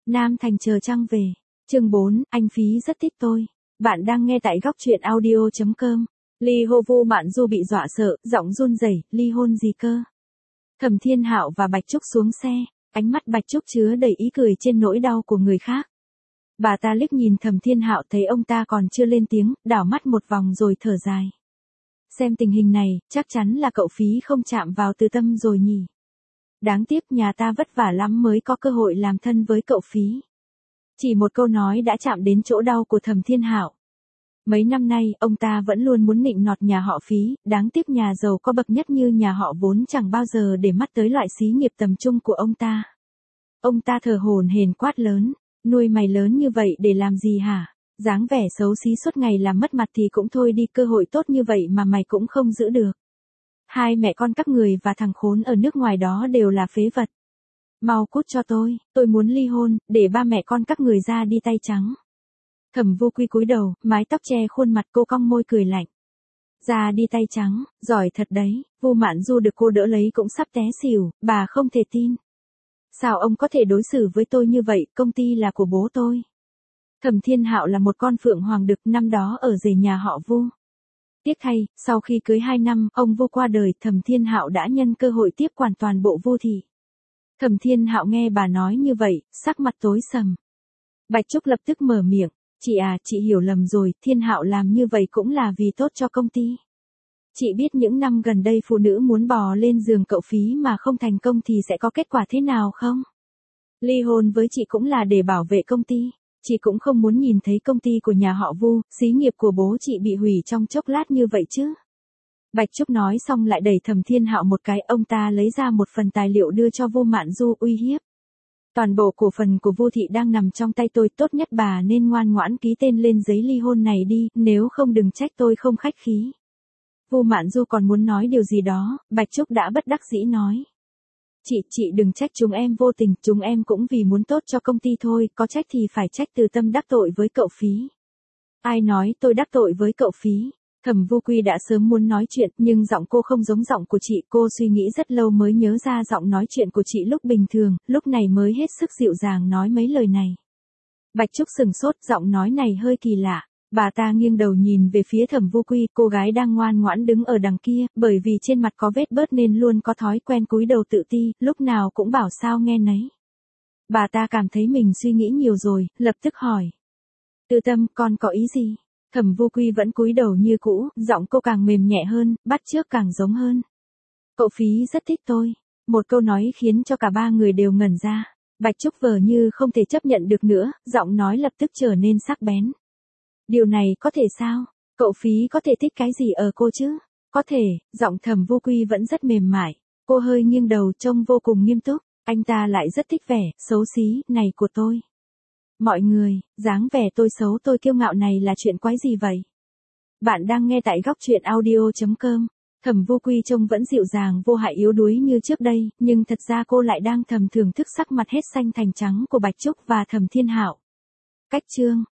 Nam Thành chờ trăng về. Chương 4, anh Phí rất thích tôi. Bạn đang nghe tại góc truyện audio.com. Ly hô Vu Mạn Du bị dọa sợ, giọng run rẩy, ly hôn gì cơ? Thẩm Thiên Hạo và Bạch Trúc xuống xe, ánh mắt Bạch Trúc chứa đầy ý cười trên nỗi đau của người khác. Bà ta liếc nhìn Thẩm Thiên Hạo thấy ông ta còn chưa lên tiếng, đảo mắt một vòng rồi thở dài. Xem tình hình này, chắc chắn là cậu Phí không chạm vào Từ Tâm rồi nhỉ. Đáng tiếc nhà ta vất vả lắm mới có cơ hội làm thân với cậu Phí. Chỉ một câu nói đã chạm đến chỗ đau của Thẩm Thiên Hạo. Mấy năm nay, ông ta vẫn luôn muốn nịnh nọt nhà họ Phí, đáng tiếc nhà giàu có bậc nhất như nhà họ vốn chẳng bao giờ để mắt tới loại xí nghiệp tầm trung của ông ta. Ông ta thở hổn hển quát lớn, nuôi mày lớn như vậy để làm gì hả? Dáng vẻ xấu xí suốt ngày làm mất mặt thì cũng thôi đi, cơ hội tốt như vậy mà mày cũng không giữ được. Hai mẹ con các người và thằng khốn ở nước ngoài đó đều là phế vật. Mau cút cho tôi muốn ly hôn, để ba mẹ con các người ra đi tay trắng. Thẩm Vô Quy cúi đầu, mái tóc che khuôn mặt, cô cong môi cười lạnh. Ra đi tay trắng, giỏi thật đấy. Vu Mạn Du được cô đỡ lấy cũng sắp té xỉu, bà không thể tin. Sao ông có thể đối xử với tôi như vậy, công ty là của bố tôi. Thẩm Thiên Hạo là một con phượng hoàng đực, năm đó ở rể nhà họ Vu. Tiếc thay, sau khi cưới 2 năm, ông Vu qua đời, Thẩm Thiên Hạo đã nhân cơ hội tiếp quản toàn bộ Vu thị. Thẩm Thiên Hạo nghe bà nói như vậy, sắc mặt tối sầm. Bạch Trúc lập tức mở miệng, chị hiểu lầm rồi, Thiên Hạo làm như vậy cũng là vì tốt cho công ty. Chị biết những năm gần đây phụ nữ muốn bò lên giường cậu Phí mà không thành công thì sẽ có kết quả thế nào không? Ly hôn với chị cũng là để bảo vệ công ty. Chị cũng không muốn nhìn thấy công ty của nhà họ Vu, xí nghiệp của bố chị bị hủy trong chốc lát như vậy chứ. Bạch Trúc nói xong lại đẩy Thẩm Thiên Hạo một cái, ông ta lấy ra một phần tài liệu đưa cho Vu Mạn Du uy hiếp. Toàn bộ cổ phần của Vu thị đang nằm trong tay tôi, tốt nhất bà nên ngoan ngoãn ký tên lên giấy ly hôn này đi, nếu không đừng trách tôi không khách khí. Vu Mạn Du còn muốn nói điều gì đó, Bạch Trúc đã bất đắc dĩ nói. Chị đừng trách chúng em vô tình, chúng em cũng vì muốn tốt cho công ty thôi, có trách thì phải trách Từ Tâm đắc tội với cậu Phí. Ai nói tôi đắc tội với cậu Phí? Thẩm Vô Quy đã sớm muốn nói chuyện, nhưng giọng cô không giống giọng của chị, cô suy nghĩ rất lâu mới nhớ ra giọng nói chuyện của chị lúc bình thường, lúc này mới hết sức dịu dàng nói mấy lời này. Bạch Trúc sừng sốt, giọng nói này hơi kỳ lạ. Bà ta nghiêng đầu nhìn về phía Thẩm Vô Quy, cô gái đang ngoan ngoãn đứng ở đằng kia, bởi vì trên mặt có vết bớt nên luôn có thói quen cúi đầu tự ti, lúc nào cũng bảo sao nghe nấy. Bà ta cảm thấy mình suy nghĩ nhiều rồi, lập tức hỏi. Từ Tâm, con có ý gì? Thẩm Vô Quy vẫn cúi đầu như cũ, giọng cô càng mềm nhẹ hơn, bắt chước càng giống hơn. Cậu Phí rất thích tôi. Một câu nói khiến cho cả ba người đều ngẩn ra. Bạch Trúc vờ như không thể chấp nhận được nữa, giọng nói lập tức trở nên sắc bén. Điều này có thể sao? Cậu Phí có thể thích cái gì ở cô chứ? Có thể, giọng Thẩm Vô Quy vẫn rất mềm mại. Cô hơi nghiêng đầu trông vô cùng nghiêm túc. Anh ta lại rất thích vẻ xấu xí này của tôi. Mọi người, dáng vẻ tôi xấu tôi kiêu ngạo này là chuyện quái gì vậy? Bạn đang nghe tại góc truyện audio.com. Thẩm Vô Quy trông vẫn dịu dàng vô hại yếu đuối như trước đây, nhưng thật ra cô lại đang thầm thưởng thức sắc mặt hết xanh thành trắng của Bạch Trúc và Thẩm Thiên Hạo. Cách chương